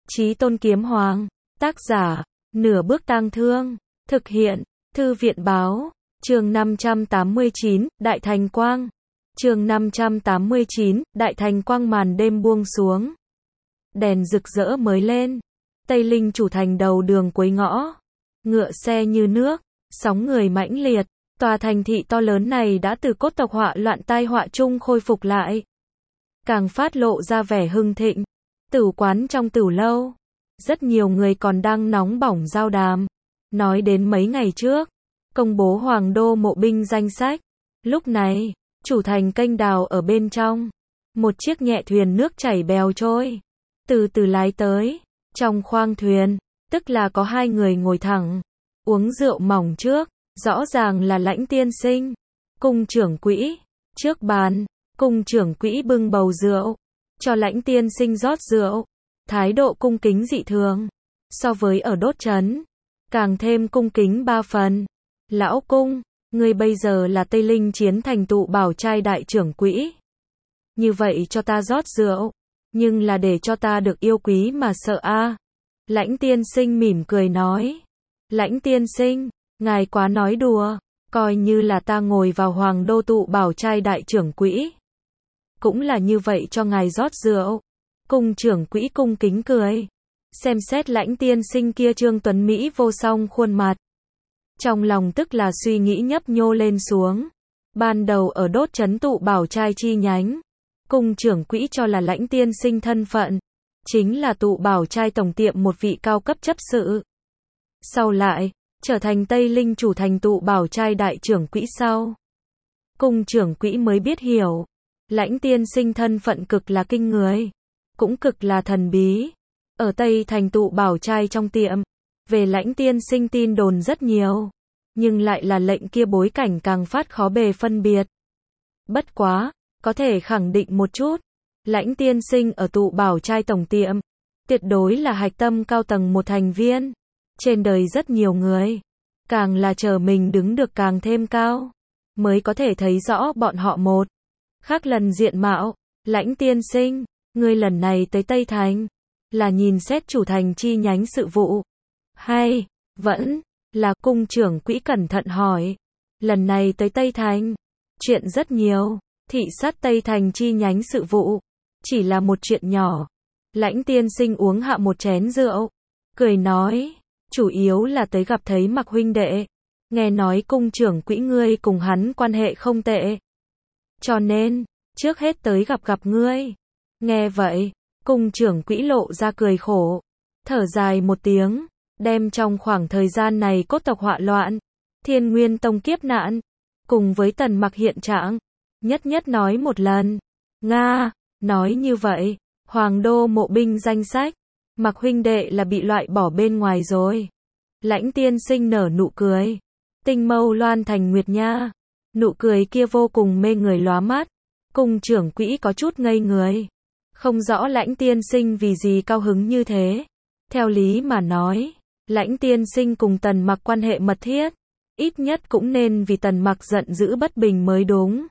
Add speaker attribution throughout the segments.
Speaker 1: Chí Tôn Kiếm Hoàng. Tác giả, Nửa Bước Tang Thương. Thực hiện, Thư viện Báo. Chương 589, Đại Thành Quang. Chương 589, Đại Thành Quang. Màn đêm buông xuống. Đèn rực rỡ mới lên. Tây Linh chủ thành đầu đường cuối ngõ. Ngựa xe như nước, sóng người mãnh liệt. Tòa thành thị to lớn này đã từ cốt tộc họa loạn tai họa chung khôi phục lại. Càng phát lộ ra vẻ hưng thịnh. Tửu quán trong tửu lâu. Rất nhiều người còn đang nóng bỏng giao đàm. Nói đến mấy ngày trước, công bố Hoàng đô mộ binh danh sách. Lúc này, chủ thành kênh đào ở bên trong. Một chiếc nhẹ thuyền nước chảy bèo trôi. Từ từ lái tới. Trong khoang thuyền, tức là có hai người ngồi thẳng. Uống rượu mỏng trước. Rõ ràng là Lãnh tiên sinh. Cung trưởng quỹ. Trước bàn, cung trưởng quỹ bưng bầu rượu. Cho Lãnh tiên sinh rót rượu. Thái độ cung kính dị thường. So với ở đốt trấn, càng thêm cung kính 3 phần. Lão cung, ngươi bây giờ là Tây Linh chiến thành tụ bảo trai đại trưởng quỹ. Như vậy cho ta rót rượu. Nhưng là để cho ta được yêu quý mà sợ a. Lãnh tiên sinh mỉm cười nói. Lãnh tiên sinh, ngài quá nói đùa. Coi như là ta ngồi vào Hoàng đô tụ bảo trai đại trưởng quỹ. Cũng là như vậy cho ngài rót rượu. Cung trưởng quỹ cung kính cười. Xem xét Lãnh tiên sinh kia Trương Tuấn Mỹ vô song khuôn mặt. Trong lòng tức là suy nghĩ nhấp nhô lên xuống. Ban đầu ở đốt trấn tụ bảo trai chi nhánh, cung trưởng quỹ cho là Lãnh tiên sinh thân phận. Chính là tụ bảo trai tổng tiệm một vị cao cấp chấp sự. Sau lại, trở thành Tây Linh chủ thành tụ bảo trai đại trưởng quỹ sau. Cung trưởng quỹ mới biết hiểu. Lãnh tiên sinh thân phận cực là kinh người. Cũng cực là thần bí. Ở Tây thành tụ bảo trai trong tiệm, về Lãnh tiên sinh tin đồn rất nhiều. Nhưng lại là lệnh kia bối cảnh càng phát khó bề phân biệt. Bất quá, có thể khẳng định một chút. Lãnh tiên sinh ở tụ bảo trai tổng tiệm, tuyệt đối là hạch tâm cao tầng một thành viên. Trên đời rất nhiều người, càng là chờ mình đứng được càng thêm cao, mới có thể thấy rõ bọn họ một. Khác lần diện mạo, Lãnh tiên sinh, ngươi lần này tới Tây Thành, là nhìn xét chủ thành chi nhánh sự vụ. Hay, vẫn, là cung trưởng quỹ cẩn thận hỏi. Lần này tới Tây Thành, chuyện rất nhiều, thị sát Tây Thành chi nhánh sự vụ. Chỉ là một chuyện nhỏ. Lãnh tiên sinh uống hạ một chén rượu. Cười nói, chủ yếu là tới gặp thấy Mặc huynh đệ. Nghe nói cung trưởng quỹ ngươi cùng hắn quan hệ không tệ. Cho nên, trước hết tới gặp ngươi. Nghe vậy, cung trưởng quỹ lộ ra cười khổ. Thở dài một tiếng, đem trong khoảng thời gian này cốt tộc họa loạn, Thiên Nguyên Tông kiếp nạn, cùng với Tần Mặc hiện trạng, nhất nói một lần. Nga, nói như vậy, Hoàng đô mộ binh danh sách, Mặc huynh đệ là bị loại bỏ bên ngoài rồi. Lãnh tiên sinh nở nụ cười. Tinh mâu loan thành nguyệt nha. Nụ cười kia vô cùng mê người lóa mắt. Cung trưởng quỹ có chút ngây người. Không rõ Lãnh tiên sinh vì gì cao hứng như thế. Theo lý mà nói, Lãnh tiên sinh cùng Tần Mặc quan hệ mật thiết. Ít nhất cũng nên vì Tần Mặc giận dữ bất bình mới đúng.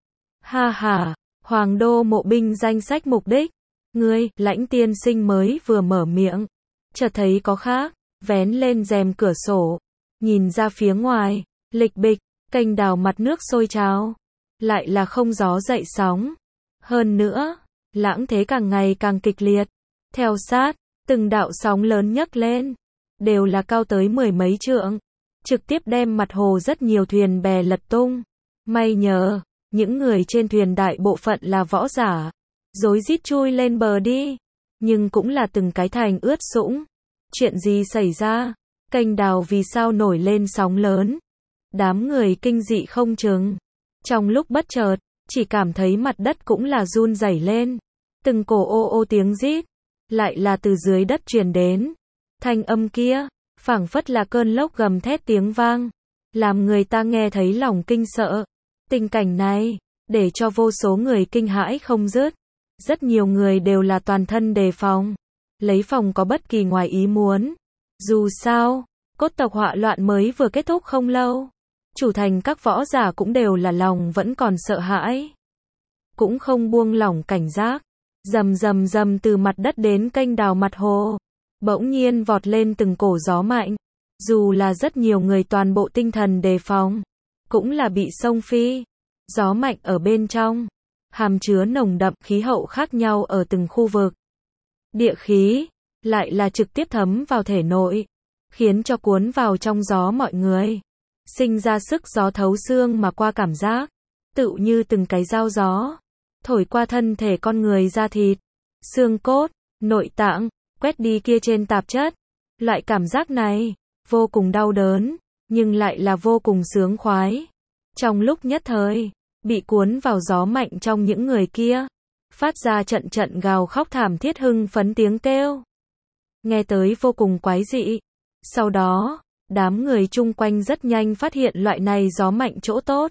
Speaker 1: Ha ha, Hoàng đô mộ binh danh sách mục đích. Ngươi, Lãnh tiên sinh mới vừa mở miệng. Chợt thấy có khác, vén lên rèm cửa sổ. Nhìn ra phía ngoài, lịch bịch, kênh đào mặt nước sôi trào. Lại là không gió dậy sóng. Hơn nữa, lãng thế càng ngày càng kịch liệt. Theo sát, từng đạo sóng lớn nhấc lên. Đều là cao tới 10 mấy trượng. Trực tiếp đem mặt hồ rất nhiều thuyền bè lật tung. May nhờ, những người trên thuyền đại bộ phận là võ giả. Rối rít chui lên bờ đi. Nhưng cũng là từng cái thành ướt sũng. Chuyện gì xảy ra? Kênh đào vì sao nổi lên sóng lớn? Đám người kinh dị không chừng. Trong lúc bất chợt, chỉ cảm thấy mặt đất cũng là run rẩy lên. Từng cổ ô ô tiếng rít, lại là từ dưới đất truyền đến. Thanh âm kia, phảng phất là cơn lốc gầm thét tiếng vang, làm người ta nghe thấy lòng kinh sợ. Tình cảnh này, để cho vô số người kinh hãi không dứt. Rất nhiều người đều là toàn thân đề phòng, lấy phòng có bất kỳ ngoài ý muốn. Dù sao, cốt tộc họa loạn mới vừa kết thúc không lâu. Chủ thành các võ giả cũng đều là lòng vẫn còn sợ hãi. Cũng không buông lỏng cảnh giác. Rầm rầm rầm từ mặt đất đến kênh đào mặt hồ. bỗng nhiên vọt lên từng cổ gió mạnh. Dù là rất nhiều người toàn bộ tinh thần đề phòng, cũng là bị xông phi. Gió mạnh ở bên trong, hàm chứa nồng đậm khí hậu khác nhau ở từng khu vực. Địa khí, lại là trực tiếp thấm vào thể nội, khiến cho cuốn vào trong gió mọi người. Sinh ra sức gió thấu xương mà qua cảm giác, tựu như từng cái dao gió, thổi qua thân thể con người da thịt, xương cốt, nội tạng, quét đi kia trên tạp chất. Loại cảm giác này, vô cùng đau đớn, nhưng lại là vô cùng sướng khoái. Trong lúc nhất thời, bị cuốn vào gió mạnh trong những người kia, phát ra trận trận gào khóc thảm thiết hưng phấn tiếng kêu. Nghe tới vô cùng quái dị. Sau đó, đám người chung quanh rất nhanh phát hiện loại này gió mạnh chỗ tốt.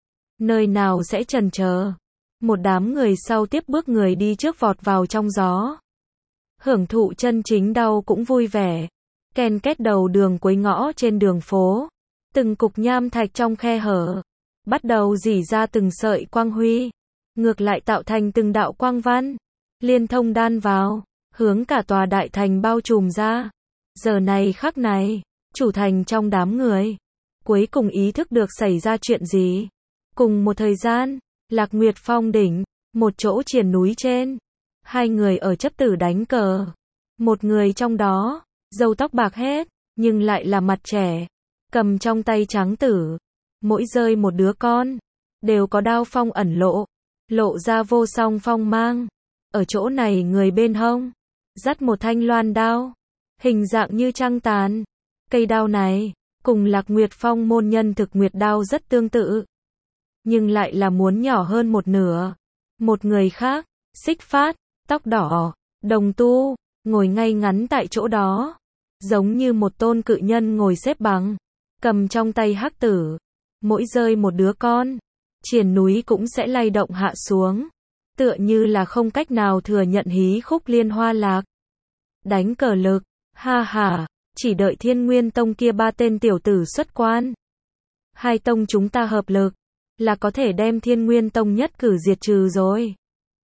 Speaker 1: Nơi nào sẽ chần chờ. Một đám người sau tiếp bước người đi trước vọt vào trong gió. Hưởng thụ chân chính đau cũng vui vẻ. Ken két đầu đường cuối ngõ trên đường phố. Từng cục nham thạch trong khe hở, bắt đầu rỉ ra từng sợi quang huy. Ngược lại tạo thành từng đạo quang văn. Liên thông đan vào, hướng cả tòa đại thành bao trùm ra. Giờ này khắc này, chủ thành trong đám người, cuối cùng ý thức được xảy ra chuyện gì. Cùng một thời gian, Lạc Nguyệt Phong đỉnh, một chỗ triển núi trên. Hai người ở chấp tử đánh cờ. Một người trong đó, râu tóc bạc hết, nhưng lại là mặt trẻ. Cầm trong tay trắng tử. Mỗi rơi một đứa con, đều có đao phong ẩn lộ. Lộ ra vô song phong mang. Ở chỗ này người bên hông, dắt một thanh loan đao. Hình dạng như trăng tàn. Cây đao này, cùng Lạc Nguyệt Phong môn nhân thực nguyệt đao rất tương tự. Nhưng lại là muốn nhỏ hơn một nửa. Một người khác, xích phát, tóc đỏ, đồng tu, ngồi ngay ngắn tại chỗ đó. Giống như một tôn cự nhân ngồi xếp bằng. Cầm trong tay hắc tử. Mỗi rơi một đứa con, triển núi cũng sẽ lay động hạ xuống. Tựa như là không cách nào thừa nhận hí khúc liên hoa lạc. Đánh cờ lực, ha ha, chỉ đợi Thiên Nguyên Tông kia ba tên tiểu tử xuất quan. Hai tông chúng ta hợp lực, là có thể đem Thiên Nguyên Tông nhất cử diệt trừ rồi.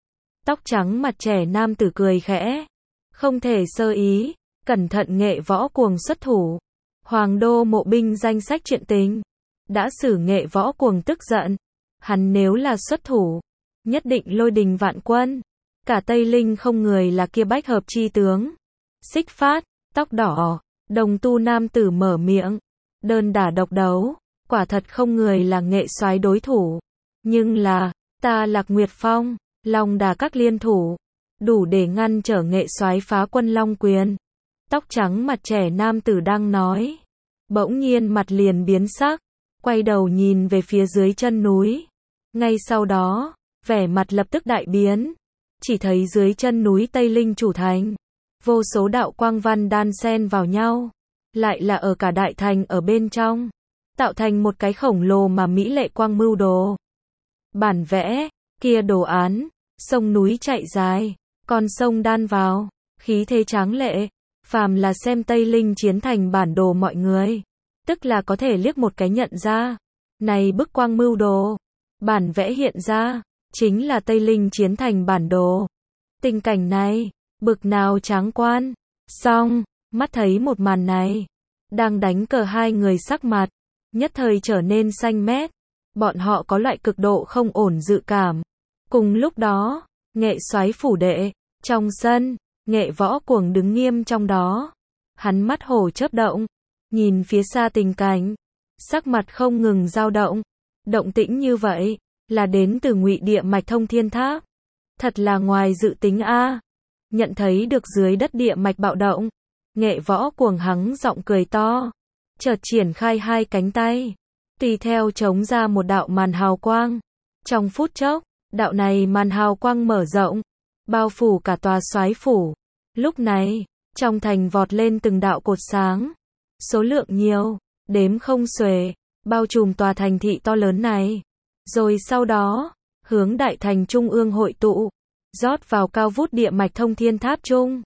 Speaker 1: Tóc trắng mặt trẻ nam tử cười khẽ. Không thể sơ ý, cẩn thận nghệ võ cuồng xuất thủ. Hoàng đô mộ binh danh sách chuyện tình. Đã xử nghệ võ cuồng tức giận. Hắn nếu là xuất thủ, nhất định lôi đình vạn quân. Cả Tây Linh không người là kia bách hợp chi tướng. Xích phát, tóc đỏ, đồng tu nam tử mở miệng. Đơn đả độc đấu, quả thật không người là nghệ soái đối thủ. Nhưng là, ta Lạc Nguyệt Phong, Long Đà các liên thủ, đủ để ngăn trở nghệ soái phá quân Long Quyền. Tóc trắng mặt trẻ nam tử đang nói. Bỗng nhiên mặt liền biến sắc, quay đầu nhìn về phía dưới chân núi. Ngay sau đó, vẻ mặt lập tức đại biến. Chỉ thấy dưới chân núi Tây Linh chủ thành, vô số đạo quang văn đan xen vào nhau. Lại là ở cả đại thành ở bên trong. Tạo thành một cái khổng lồ mà mỹ lệ quang mưu đồ. Bản vẽ, kia đồ án, sông núi chạy dài, con sông đan vào, khí thế tráng lệ. Phàm là xem Tây Linh chiến thành bản đồ mọi người, tức là có thể liếc một cái nhận ra. Này bức quang mưu đồ, bản vẽ hiện ra, chính là Tây Linh chiến thành bản đồ. Tình cảnh này, bực nào tráng quan. Song, mắt thấy một màn này, đang đánh cờ hai người sắc mặt, nhất thời trở nên xanh mét. Bọn họ có loại cực độ không ổn dự cảm. Cùng lúc đó, nghệ soái phủ đệ, trong sân, nghệ võ cuồng đứng nghiêm trong đó. Hắn mắt hổ chớp động, nhìn phía xa tình cảnh, sắc mặt không ngừng dao động. Động tĩnh như vậy, là đến từ Ngụy Địa Mạch Thông Thiên Tháp. Thật là ngoài dự tính a. Nhận thấy được dưới đất địa mạch bạo động, nghệ võ cuồng hắng giọng cười to, chợt triển khai hai cánh tay, tùy theo chống ra một đạo màn hào quang. Trong phút chốc, đạo này màn hào quang mở rộng, bao phủ cả tòa soái phủ. Lúc này, trong thành vọt lên từng đạo cột sáng, số lượng nhiều, đếm không xuể, bao trùm tòa thành thị to lớn này. Rồi sau đó, hướng đại thành trung ương hội tụ, rót vào cao vút địa mạch thông thiên tháp trung.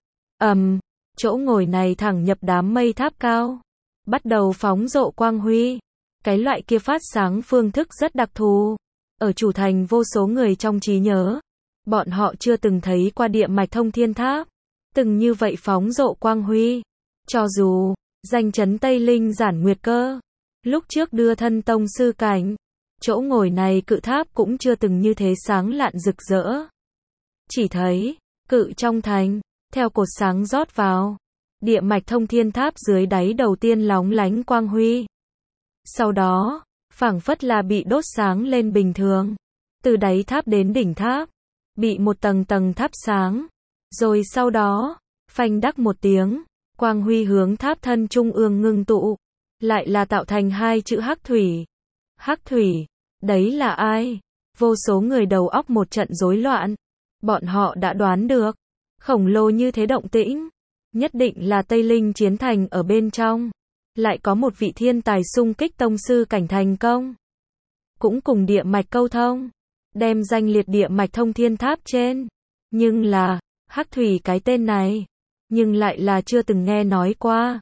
Speaker 1: Chỗ ngồi này thẳng nhập đám mây tháp cao, bắt đầu phóng rộ quang huy. Cái loại kia phát sáng phương thức rất đặc thù. Ở chủ thành vô số người trong trí nhớ, bọn họ chưa từng thấy qua địa mạch thông thiên tháp. từng như vậy phóng rộ quang huy. Cho dù, danh chấn Tây Linh Giản Nguyệt Cơ, lúc trước đưa thân tông sư cảnh, chỗ ngồi này cự tháp cũng chưa từng như thế sáng lạn rực rỡ. Chỉ thấy, cự trong thành, theo cột sáng rót vào, địa mạch thông thiên tháp dưới đáy đầu tiên lóng lánh quang huy. Sau đó, phảng phất là bị đốt sáng lên bình thường. Từ đáy tháp đến đỉnh tháp, bị một tầng tầng thắp sáng. Rồi sau đó, phanh đắc một tiếng, quang huy hướng tháp thân trung ương ngưng tụ. Lại là tạo thành hai chữ Hắc Thủy. Hắc Thủy, đấy là ai? Vô số người đầu óc một trận rối loạn. Bọn họ đã đoán được, khổng lồ như thế động tĩnh, nhất định là Tây Linh chiến thành ở bên trong. Lại có một vị thiên tài xung kích tông sư cảnh thành công. Cũng cùng địa mạch câu thông, đem danh liệt địa mạch thông thiên tháp trên. Nhưng là, Hắc Thủy cái tên này, nhưng lại là chưa từng nghe nói qua.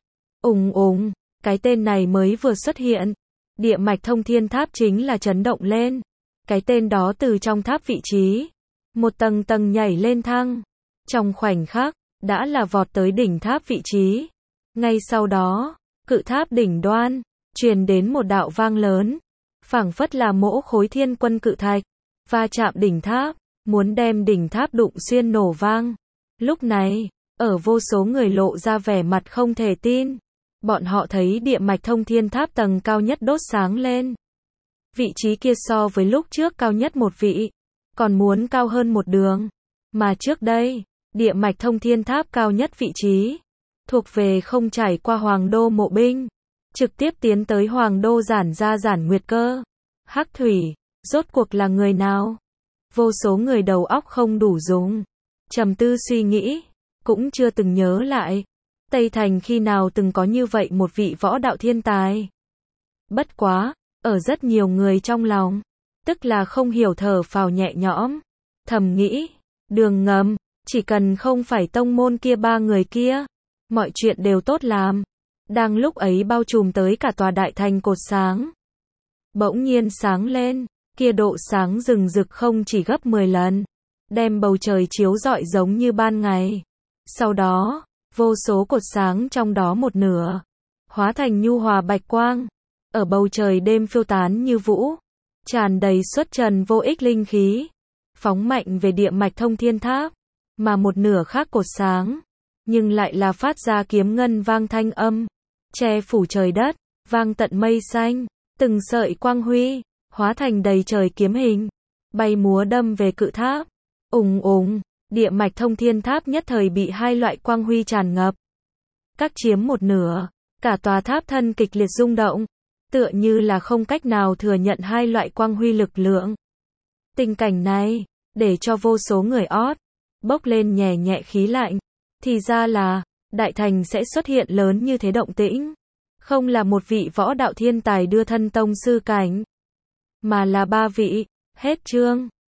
Speaker 1: Cái tên này mới vừa xuất hiện. Địa mạch thông thiên tháp chính là chấn động lên. Cái tên đó từ trong tháp vị trí, một tầng tầng nhảy lên thăng. Trong khoảnh khắc, đã là vọt tới đỉnh tháp vị trí. Ngay sau đó, cự tháp đỉnh đoan, truyền đến một đạo vang lớn. Phảng phất là mỗ khối thiên quân cự thạch, va chạm đỉnh tháp, muốn đem đỉnh tháp đụng xuyên nổ vang. Lúc này, ở vô số người lộ ra vẻ mặt không thể tin. Bọn họ thấy địa mạch thông thiên tháp tầng cao nhất đốt sáng lên. Vị trí kia so với lúc trước cao nhất một vị, còn muốn cao hơn một đường. Mà trước đây, địa mạch thông thiên tháp cao nhất vị trí, thuộc về không trải qua Hoàng Đô Mộ Binh, trực tiếp tiến tới Hoàng Đô Giản Gia Giản Nguyệt Cơ. Hắc Thủy, rốt cuộc là người nào? Vô số người đầu óc không đủ dùng, trầm tư suy nghĩ, cũng chưa từng nhớ lại. Tây Thành khi nào từng có như vậy một vị võ đạo thiên tài. Bất quá, ở rất nhiều người trong lòng, tức là không hiểu thở phào nhẹ nhõm, thầm nghĩ, đường ngầm, chỉ cần không phải tông môn kia ba người kia, mọi chuyện đều tốt làm. Đang lúc ấy bao trùm tới cả tòa đại thành cột sáng. Bỗng nhiên sáng lên, kia độ sáng rừng rực không chỉ gấp 10 lần, đem bầu trời chiếu rọi giống như ban ngày. Sau đó, vô số cột sáng trong đó một nửa, hóa thành nhu hòa bạch quang, ở bầu trời đêm phiêu tán như vũ, tràn đầy xuất trần vô ích linh khí, phóng mạnh về địa mạch thông thiên tháp, mà một nửa khác cột sáng, nhưng lại là phát ra kiếm ngân vang thanh âm, che phủ trời đất, vang tận mây xanh, từng sợi quang huy, hóa thành đầy trời kiếm hình, bay múa đâm về cự tháp. Địa mạch thông thiên tháp nhất thời bị hai loại quang huy tràn ngập, các chiếm một nửa, cả tòa tháp thân kịch liệt rung động, tựa như là không cách nào thừa nhận hai loại quang huy lực lượng. Tình cảnh này, để cho vô số người bốc lên nhẹ nhẹ khí lạnh. Thì ra là, đại thành sẽ xuất hiện lớn như thế động tĩnh. Không là một vị võ đạo thiên tài đưa thân tông sư cảnh, mà là ba vị. Hết chương.